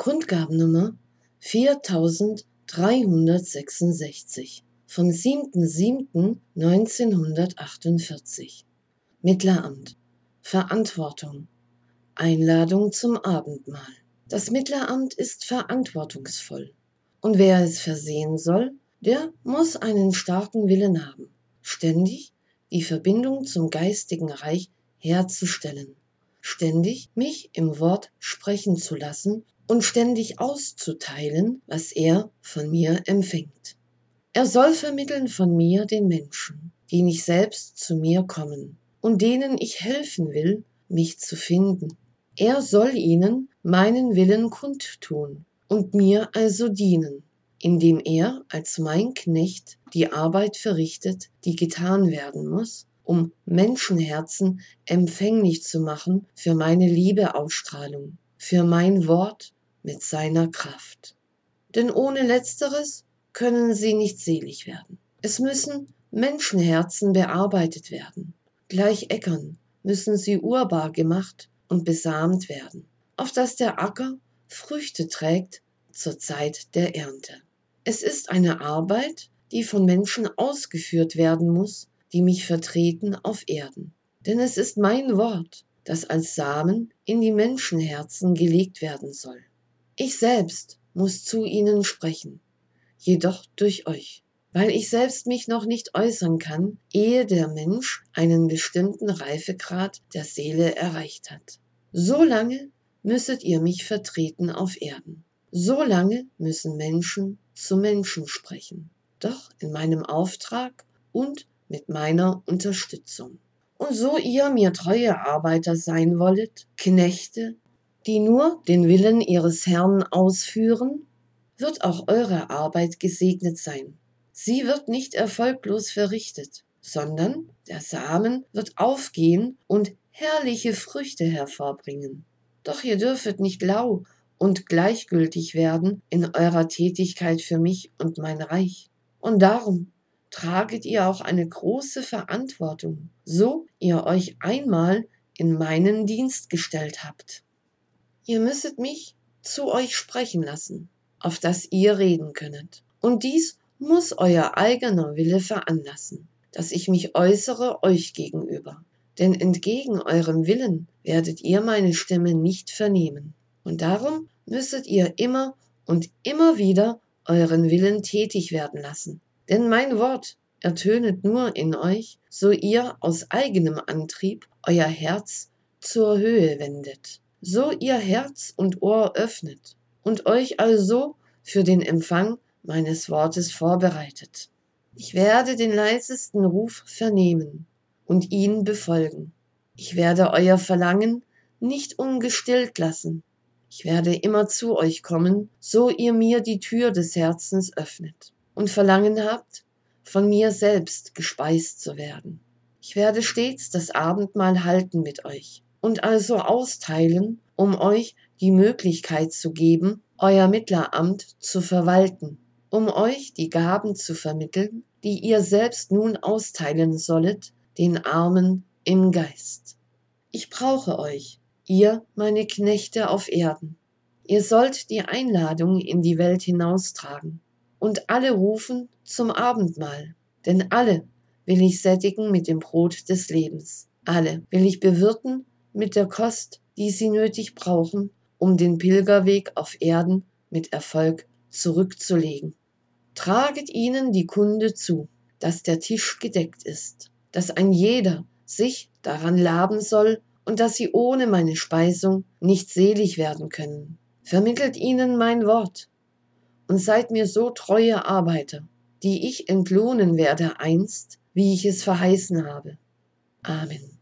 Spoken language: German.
Grundgabennummer 4366 vom 7.7.1948. Mittleramt. Verantwortung. Einladung zum Abendmahl. Das Mittleramt ist verantwortungsvoll. Und wer es versehen soll, der muss einen starken Willen haben, ständig die Verbindung zum geistigen Reich herzustellen, ständig mich im Wort sprechen zu lassen und ständig auszuteilen, was er von mir empfängt. Er soll vermitteln von mir den Menschen, die nicht selbst zu mir kommen und denen ich helfen will, mich zu finden. Er soll ihnen meinen Willen kundtun und mir also dienen, indem er als mein Knecht die Arbeit verrichtet, die getan werden muss, um Menschenherzen empfänglich zu machen für meine Liebeausstrahlung, für mein Wort mit seiner Kraft. Denn ohne Letzteres können sie nicht selig werden. Es müssen Menschenherzen bearbeitet werden. Gleich Äckern müssen sie urbar gemacht und besamt werden, auf dass der Acker Früchte trägt zur Zeit der Ernte. Es ist eine Arbeit, die von Menschen ausgeführt werden muss, die mich vertreten auf Erden. Denn es ist mein Wort, das als Samen in die Menschenherzen gelegt werden soll. Ich selbst muss zu ihnen sprechen, jedoch durch euch, weil ich selbst mich noch nicht äußern kann, ehe der Mensch einen bestimmten Reifegrad der Seele erreicht hat. So lange müsset ihr mich vertreten auf Erden. So lange müssen Menschen zu Menschen sprechen, doch in meinem Auftrag und mit meiner Unterstützung. Und so ihr mir treue Arbeiter sein wollet, Knechte, die nur den Willen ihres Herrn ausführen, wird auch eure Arbeit gesegnet sein. Sie wird nicht erfolglos verrichtet, sondern der Samen wird aufgehen und herrliche Früchte hervorbringen. Doch ihr dürfet nicht lau und gleichgültig werden in eurer Tätigkeit für mich und mein Reich. Und darum traget ihr auch eine große Verantwortung, so ihr euch einmal in meinen Dienst gestellt habt. Ihr müsset mich zu euch sprechen lassen, auf dass ihr reden könnet. Und dies muss euer eigener Wille veranlassen, dass ich mich äußere euch gegenüber. Denn entgegen eurem Willen werdet ihr meine Stimme nicht vernehmen. Und darum müsstet ihr immer und immer wieder euren Willen tätig werden lassen. Denn mein Wort ertönet nur in euch, so ihr aus eigenem Antrieb euer Herz zur Höhe wendet, so ihr Herz und Ohr öffnet und euch also für den Empfang meines Wortes vorbereitet. Ich werde den leisesten Ruf vernehmen und ihn befolgen. Ich werde euer Verlangen nicht ungestillt lassen. Ich werde immer zu euch kommen, so ihr mir die Tür des Herzens öffnet und Verlangen habt, von mir selbst gespeist zu werden. Ich werde stets das Abendmahl halten mit euch und also austeilen, um euch die Möglichkeit zu geben, euer Mittleramt zu verwalten, um euch die Gaben zu vermitteln, die ihr selbst nun austeilen sollet, den Armen im Geist. Ich brauche euch, ihr meine Knechte auf Erden. Ihr sollt die Einladung in die Welt hinaustragen und alle rufen zum Abendmahl, denn alle will ich sättigen mit dem Brot des Lebens. Alle will ich bewirten mit der Kost, die sie nötig brauchen, um den Pilgerweg auf Erden mit Erfolg zurückzulegen. Traget ihnen die Kunde zu, dass der Tisch gedeckt ist, dass ein jeder sich daran laben soll und dass sie ohne meine Speisung nicht selig werden können. Vermittelt ihnen mein Wort und seid mir so treue Arbeiter, die ich entlohnen werde einst, wie ich es verheißen habe. Amen.